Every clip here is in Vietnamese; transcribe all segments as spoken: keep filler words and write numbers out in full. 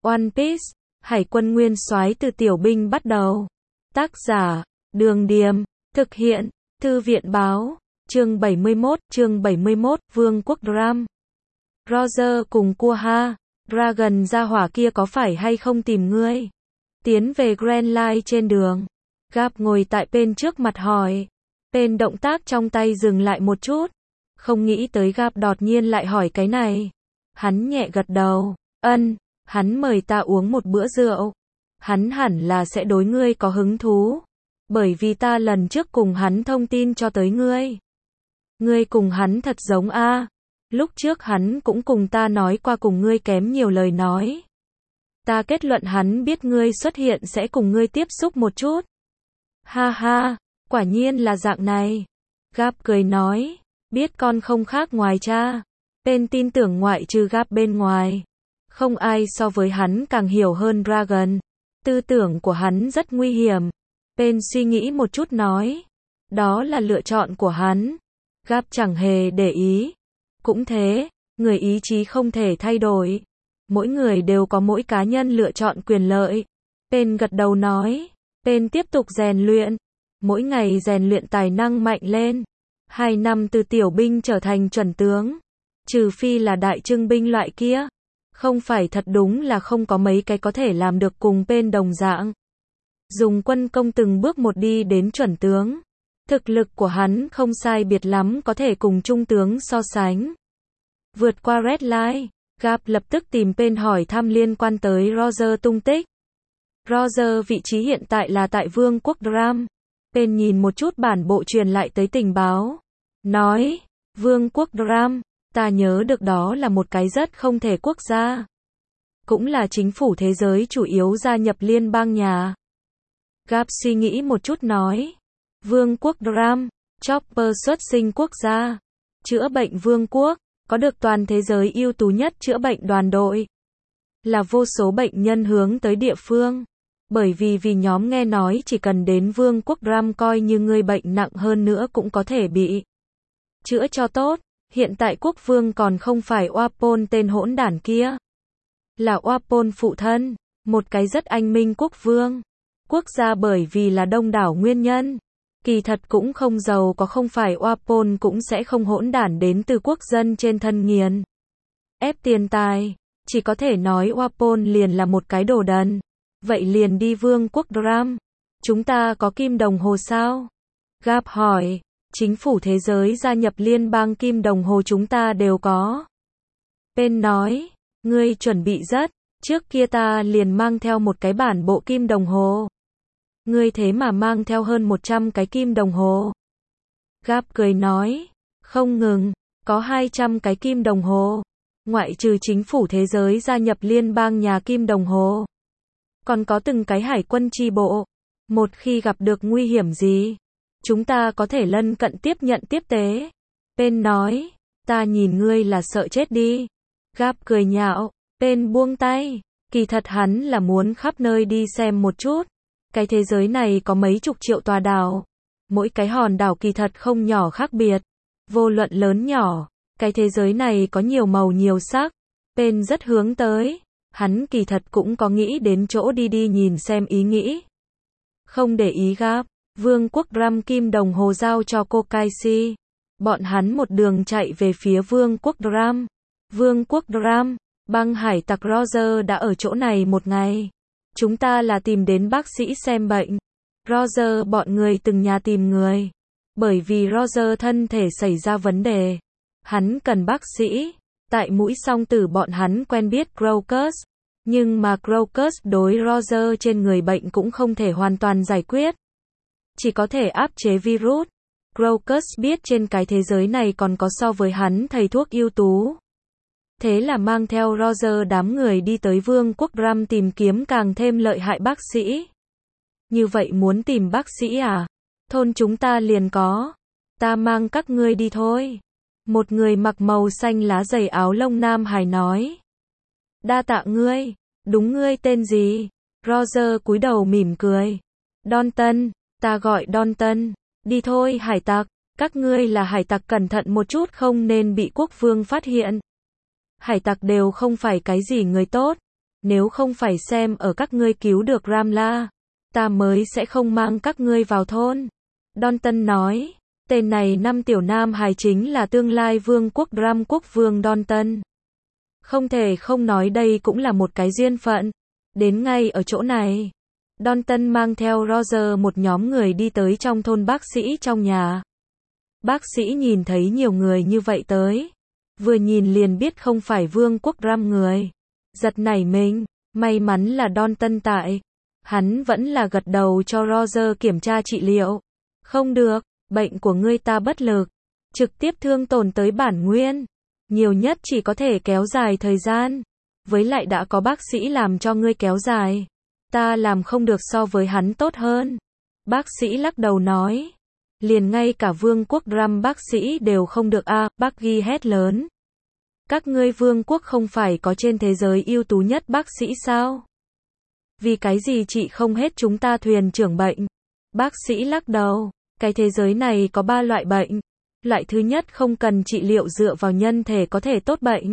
One Piece, Hải quân nguyên soái từ tiểu binh bắt đầu. Tác giả, Đường Điềm, thực hiện, Thư viện báo, chương bảy mươi mốt, chương bảy mươi mốt, Vương quốc Drum. Roger cùng Quagga, Dragon gia hỏa kia có phải hay không tìm ngươi? Tiến về Grand Line trên đường, Garp ngồi tại bên trước mặt hỏi. Bên động tác trong tay dừng lại một chút, không nghĩ tới Garp đột nhiên lại hỏi cái này. Hắn nhẹ gật đầu, ân, hắn mời ta uống một bữa rượu. Hắn hẳn là sẽ đối ngươi có hứng thú, bởi vì ta lần trước cùng hắn thông tin cho tới ngươi. Ngươi cùng hắn thật giống a. Lúc trước hắn cũng cùng ta nói qua cùng ngươi kém nhiều lời nói. Ta kết luận hắn biết ngươi xuất hiện sẽ cùng ngươi tiếp xúc một chút. Ha ha, quả nhiên là dạng này. Garp cười nói, biết con không khác ngoài cha. Bên tin tưởng ngoại trừ Garp bên ngoài, không ai so với hắn càng hiểu hơn Dragon. Tư tưởng của hắn rất nguy hiểm. Bên suy nghĩ một chút nói, đó là lựa chọn của hắn. Garp chẳng hề để ý. Cũng thế, người ý chí không thể thay đổi. Mỗi người đều có mỗi cá nhân lựa chọn quyền lợi. Bên gật đầu nói, bên tiếp tục rèn luyện. Mỗi ngày rèn luyện tài năng mạnh lên. Hai năm từ tiểu binh trở thành chuẩn tướng. Trừ phi là đại trưng binh loại kia. Không phải thật đúng là không có mấy cái có thể làm được cùng bên đồng dạng. Dùng quân công từng bước một đi đến chuẩn tướng. Thực lực của hắn không sai biệt lắm có thể cùng trung tướng so sánh. Vượt qua Red Line, Garp lập tức tìm bên hỏi thăm liên quan tới Roger tung tích. Roger vị trí hiện tại là tại Vương quốc Drum. Bên nhìn một chút bản bộ truyền lại tới tình báo. Nói, Vương quốc Drum, ta nhớ được đó là một cái rất không thể quốc gia. Cũng là chính phủ thế giới chủ yếu gia nhập liên bang nhà. Garp suy nghĩ một chút nói. Vương quốc Drum, Chopper xuất sinh quốc gia. Chữa bệnh vương quốc, có được toàn thế giới ưu tú nhất chữa bệnh đoàn đội. Là vô số bệnh nhân hướng tới địa phương. Bởi vì vì nhóm nghe nói chỉ cần đến Vương quốc Drum coi như người bệnh nặng hơn nữa cũng có thể bị chữa cho tốt. Hiện tại quốc vương còn không phải Wapol tên hỗn đản kia. Là Wapol phụ thân, một cái rất anh minh quốc vương. Quốc gia bởi vì là đông đảo nguyên nhân. Kỳ thật cũng không giàu có không phải Wapol cũng sẽ không hỗn đản đến từ quốc dân trên thân nghiền. Ép tiền tài, chỉ có thể nói Wapol liền là một cái đồ đần. Vậy liền đi Vương quốc Drum. Chúng ta có kim đồng hồ sao? Garp hỏi. Chính phủ thế giới gia nhập liên bang kim đồng hồ chúng ta đều có. Bên nói, ngươi chuẩn bị rất, trước kia ta liền mang theo một cái bản bộ kim đồng hồ. Ngươi thế mà mang theo hơn một trăm cái kim đồng hồ. Garp cười nói, không ngừng, có hai trăm cái kim đồng hồ. Ngoại trừ chính phủ thế giới gia nhập liên bang nhà kim đồng hồ. Còn có từng cái hải quân chi bộ. Một khi gặp được nguy hiểm gì, chúng ta có thể lân cận tiếp nhận tiếp tế. Bên nói, ta nhìn ngươi là sợ chết đi. Garp cười nhạo, bên buông tay. Kỳ thật hắn là muốn khắp nơi đi xem một chút. Cái thế giới này có mấy chục triệu tòa đảo. Mỗi cái hòn đảo kỳ thật không nhỏ khác biệt. Vô luận lớn nhỏ, cái thế giới này có nhiều màu nhiều sắc. Bên rất hướng tới. Hắn kỳ thật cũng có nghĩ đến chỗ đi đi nhìn xem ý nghĩ. Không để ý Garp. Vương quốc Drum kim đồng hồ giao cho Kokaishi. Bọn hắn một đường chạy về phía Vương quốc Drum. Vương quốc Drum, băng hải tặc Roger đã ở chỗ này một ngày. Chúng ta là tìm đến bác sĩ xem bệnh. Roger bọn người từng nhà tìm người. Bởi vì Roger thân thể xảy ra vấn đề. Hắn cần bác sĩ. Tại mũi song tử bọn hắn quen biết Crocus. Nhưng mà Crocus đối Roger trên người bệnh cũng không thể hoàn toàn giải quyết. Chỉ có thể áp chế virus. Crocus biết trên cái thế giới này còn có so với hắn thầy thuốc ưu tú. Thế là mang theo Roger đám người đi tới Vương quốc Drum tìm kiếm càng thêm lợi hại bác sĩ. Như vậy muốn tìm bác sĩ à? Thôn chúng ta liền có. Ta mang các ngươi đi thôi. Một người mặc màu xanh lá dày áo lông Nam Hải nói. Đa tạ ngươi. Đúng ngươi tên gì? Roger cúi đầu mỉm cười. Dalton. Ta gọi Dalton. Đi thôi hải tặc. Các ngươi là hải tặc cẩn thận một chút không nên bị quốc vương phát hiện. Hải tặc đều không phải cái gì người tốt. nếu không phải xem ở các ngươi cứu được Ramla, ta mới sẽ không mang các ngươi vào thôn. Dalton nói, tên này năm tiểu nam hài chính là tương lai vương quốc Ram quốc vương Dalton. Không thể không nói đây cũng là một cái duyên phận. Đến ngay ở chỗ này, Dalton mang theo Roger một nhóm người đi tới trong thôn bác sĩ trong nhà. Bác sĩ nhìn thấy nhiều người như vậy tới, vừa nhìn liền biết không phải vương quốc Ram người. Giật nảy mình, may mắn là Dalton tại. Hắn vẫn là gật đầu cho Roger kiểm tra trị liệu. Không được, bệnh của ngươi ta bất lực. Trực tiếp thương tổn tới bản nguyên. Nhiều nhất chỉ có thể kéo dài thời gian. Với lại đã có bác sĩ làm cho ngươi kéo dài. Ta làm không được so với hắn tốt hơn. Bác sĩ lắc đầu nói. Liền ngay cả vương quốc Ram bác sĩ đều không được a, à, bác ghi hét lớn. Các ngươi vương quốc không phải có trên thế giới ưu tú nhất bác sĩ sao? Vì cái gì chị không hết chúng ta thuyền trưởng bệnh? Bác sĩ lắc đầu. Cái thế giới này có ba loại bệnh. Loại thứ nhất không cần trị liệu dựa vào nhân thể có thể tốt bệnh.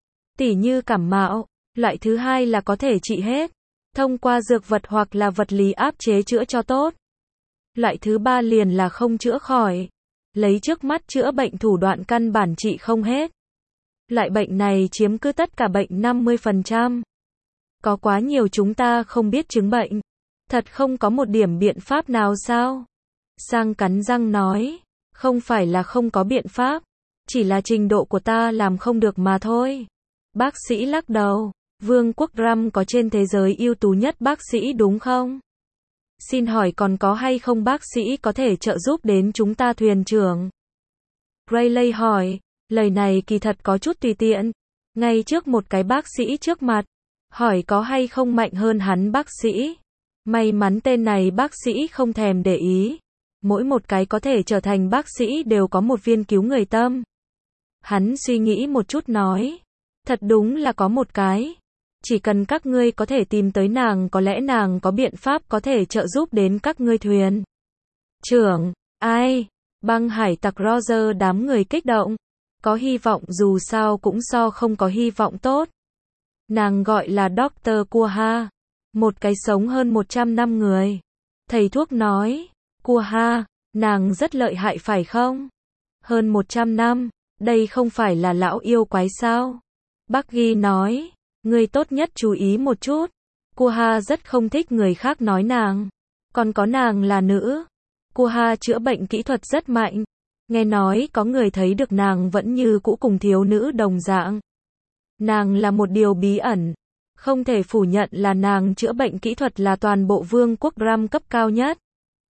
Tỉ như cảm mạo. Loại thứ hai là có thể trị hết. Thông qua dược vật hoặc là vật lý áp chế chữa cho tốt. Loại thứ ba liền là không chữa khỏi. Lấy trước mắt chữa bệnh thủ đoạn căn bản trị không hết. Loại bệnh này chiếm cứ tất cả bệnh năm mươi phần trăm. Có quá nhiều chúng ta không biết chứng bệnh. Thật không có một điểm biện pháp nào sao? Sang cắn răng nói. Không phải là không có biện pháp. Chỉ là trình độ của ta làm không được mà thôi. Bác sĩ lắc đầu. Vương quốc Ram có trên thế giới ưu tú nhất bác sĩ đúng không? Xin hỏi còn có hay không bác sĩ có thể trợ giúp đến chúng ta thuyền trưởng? Rayleigh hỏi. Lời này kỳ thật có chút tùy tiện. Ngay trước một cái bác sĩ trước mặt. Hỏi có hay không mạnh hơn hắn bác sĩ. May mắn tên này bác sĩ không thèm để ý. Mỗi một cái có thể trở thành bác sĩ đều có một viên cứu người tâm. Hắn suy nghĩ một chút nói. Thật đúng là có một cái. Chỉ cần các ngươi có thể tìm tới nàng có lẽ nàng có biện pháp có thể trợ giúp đến các ngươi thuyền. Trưởng, ai? Băng hải tặc Roger đám người kích động. Có hy vọng dù sao cũng so không có hy vọng tốt. Nàng gọi là Doctor Quaha. Một cái sống hơn một trăm năm người. Thầy thuốc nói. Quaha, nàng rất lợi hại phải không? Hơn một trăm năm, đây không phải là lão yêu quái sao? Bác Ghi nói. Ngươi tốt nhất chú ý một chút. Quaha rất không thích người khác nói nàng. Còn có nàng là nữ. Quaha chữa bệnh kỹ thuật rất mạnh. Nghe nói có người thấy được nàng vẫn như cũ cùng thiếu nữ đồng dạng. Nàng là một điều bí ẩn. Không thể phủ nhận là nàng chữa bệnh kỹ thuật là toàn bộ vương quốc Ram cấp cao nhất.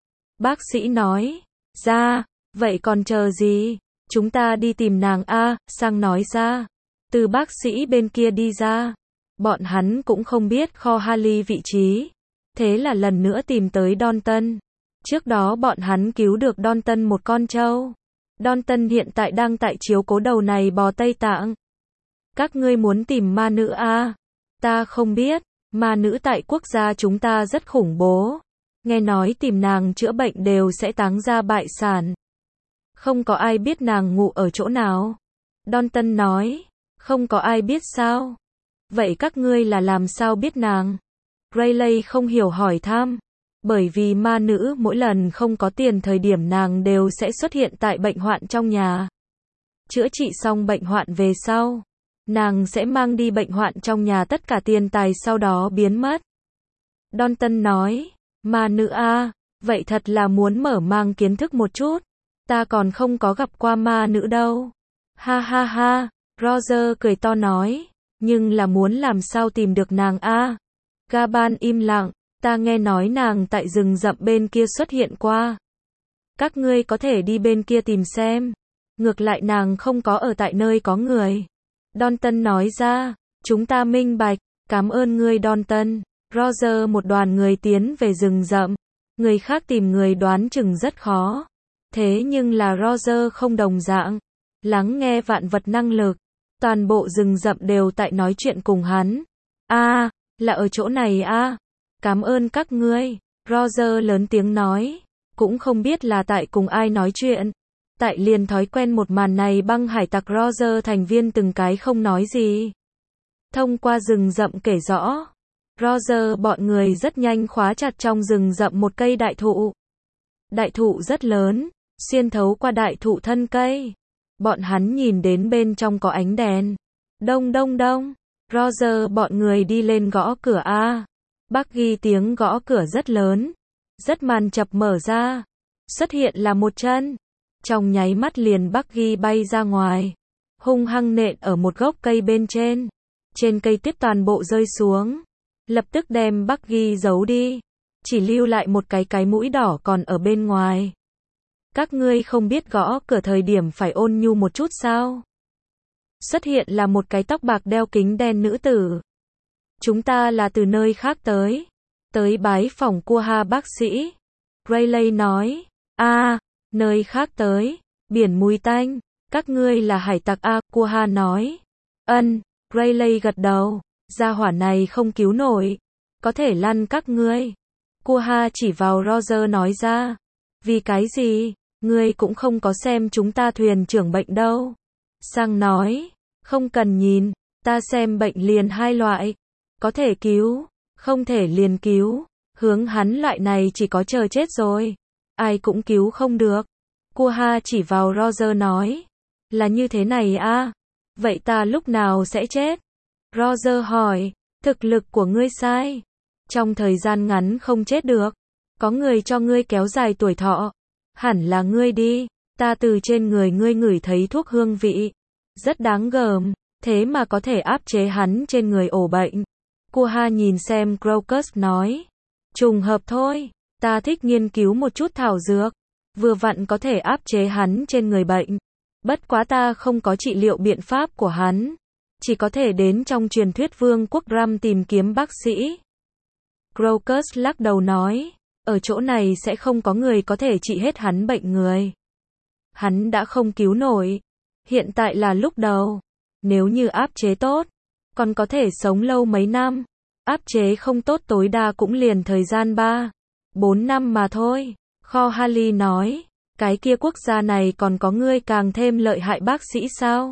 Bác sĩ nói. Ra, vậy còn chờ gì? Chúng ta đi tìm nàng a, Sang nói ra. Từ bác sĩ bên kia đi ra. Bọn hắn cũng không biết kho Harley vị trí. Thế là lần nữa tìm tới Dalton. Trước đó bọn hắn cứu được Dalton một con trâu. Dalton hiện tại đang tại chiếu cố đầu này bò Tây Tạng. Các ngươi muốn tìm ma nữ a? Ta không biết. Ma nữ tại quốc gia chúng ta rất khủng bố. Nghe nói tìm nàng chữa bệnh đều sẽ táng ra bại sản. Không có ai biết nàng ngụ ở chỗ nào. Dalton nói. Không có ai biết sao? Vậy các ngươi là làm sao biết nàng? Rayleigh không hiểu hỏi thăm. Bởi vì ma nữ mỗi lần không có tiền thời điểm nàng đều sẽ xuất hiện tại bệnh hoạn trong nhà. Chữa trị xong bệnh hoạn về sau. Nàng sẽ mang đi bệnh hoạn trong nhà tất cả tiền tài sau đó biến mất. Dalton nói. Ma nữ a, vậy thật là muốn mở mang kiến thức một chút. Ta còn không có gặp qua ma nữ đâu. Ha ha ha, Roger cười to nói. Nhưng là muốn làm sao tìm được nàng a? Gaban im lặng. Ta nghe nói nàng tại rừng rậm bên kia xuất hiện qua. Các ngươi có thể đi bên kia tìm xem. Ngược lại nàng không có ở tại nơi có người. Dalton nói ra. Chúng ta minh bạch. Cảm ơn ngươi Dalton. Roger một đoàn người tiến về rừng rậm. Người khác tìm người đoán chừng rất khó. Thế nhưng là Roger không đồng dạng. Lắng nghe vạn vật năng lực. Toàn bộ rừng rậm đều tại nói chuyện cùng hắn. A, à, là ở chỗ này a. À. Cảm ơn các ngươi. Roger lớn tiếng nói. Cũng không biết là tại cùng ai nói chuyện. Tại liền thói quen một màn này băng hải tặc Roger thành viên từng cái không nói gì. Thông qua rừng rậm kể rõ. Roger bọn người rất nhanh khóa chặt trong rừng rậm một cây đại thụ. Đại thụ rất lớn, xuyên thấu qua đại thụ thân cây. Bọn hắn nhìn đến bên trong có ánh đèn. Đông đông đông. Roger bọn người đi lên gõ cửa A. Buggy tiếng gõ cửa rất lớn. Rất màn chập mở ra. Xuất hiện là một chân. Trong nháy mắt liền Buggy bay ra ngoài. Hung hăng nện ở một gốc cây bên trên. Trên cây tiếp toàn bộ rơi xuống. Lập tức đem Buggy giấu đi. Chỉ lưu lại một cái cái mũi đỏ còn ở bên ngoài. Các ngươi không biết gõ cửa thời điểm phải ôn nhu một chút sao? Xuất hiện là một cái tóc bạc đeo kính đen nữ tử. Chúng ta là từ nơi khác tới. Tới bái phỏng Quha bác sĩ. Rayleigh nói. A, à, nơi khác tới. Biển mùi tanh. Các ngươi là hải tặc A, Quha nói. Ân, Rayleigh gật đầu. Gia hỏa này không cứu nổi. Có thể lăn các ngươi. Quha chỉ vào Roger nói ra. Vì cái gì? Ngươi cũng không có xem chúng ta thuyền trưởng bệnh đâu. Sang nói. Không cần nhìn. Ta xem bệnh liền hai loại. Có thể cứu. Không thể liền cứu. Hướng hắn loại này chỉ có chờ chết rồi. Ai cũng cứu không được. Quha chỉ vào Roger nói. Là như thế này à? Vậy ta lúc nào sẽ chết? Roger hỏi. Thực lực của ngươi sai. Trong thời gian ngắn không chết được. Có người cho ngươi kéo dài tuổi thọ. Hẳn là ngươi đi. Ta từ trên người ngươi ngửi thấy thuốc hương vị. Rất đáng gờm. Thế mà có thể áp chế hắn trên người ổ bệnh. Quha nhìn xem Crocus nói. Trùng hợp thôi. Ta thích nghiên cứu một chút thảo dược. Vừa vặn có thể áp chế hắn trên người bệnh. Bất quá ta không có trị liệu biện pháp của hắn. Chỉ có thể đến trong truyền thuyết vương quốc Ram tìm kiếm bác sĩ. Crocus lắc đầu nói. Ở chỗ này sẽ không có người có thể trị hết hắn bệnh người. Hắn đã không cứu nổi. Hiện tại là lúc đầu. Nếu như áp chế tốt, còn có thể sống lâu mấy năm. Áp chế không tốt tối đa cũng liền thời gian ba, bốn năm mà thôi. Kho Harley nói. Cái kia quốc gia này còn có ngươi càng thêm lợi hại bác sĩ sao?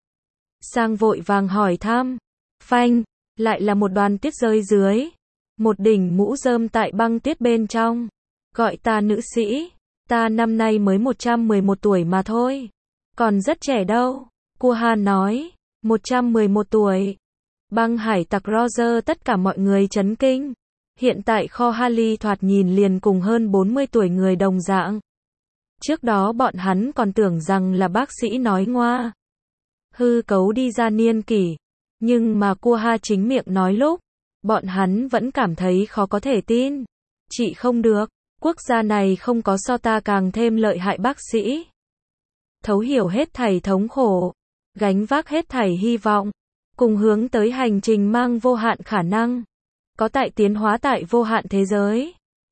Sang vội vàng hỏi thăm. Phanh, lại là một đoàn tuyết rơi dưới. Một đỉnh mũ rơm tại băng tuyết bên trong. Gọi ta nữ sĩ. Ta năm nay mới một trăm mười một tuổi mà thôi. Còn rất trẻ đâu. Quha nói. một trăm mười một tuổi. Băng hải tặc Roger tất cả mọi người chấn kinh. Hiện tại kho Harley thoạt nhìn liền cùng hơn bốn mươi tuổi người đồng dạng. Trước đó bọn hắn còn tưởng rằng là bác sĩ nói ngoa. Hư cấu đi ra niên kỷ. Nhưng mà Quha chính miệng nói lúc. Bọn hắn vẫn cảm thấy khó có thể tin. Chị không được. Quốc gia này không có so ta càng thêm lợi hại bác sĩ. Thấu hiểu hết thảy thống khổ. Gánh vác hết thảy hy vọng. Cùng hướng tới hành trình mang vô hạn khả năng. Có tại tiến hóa tại vô hạn thế giới.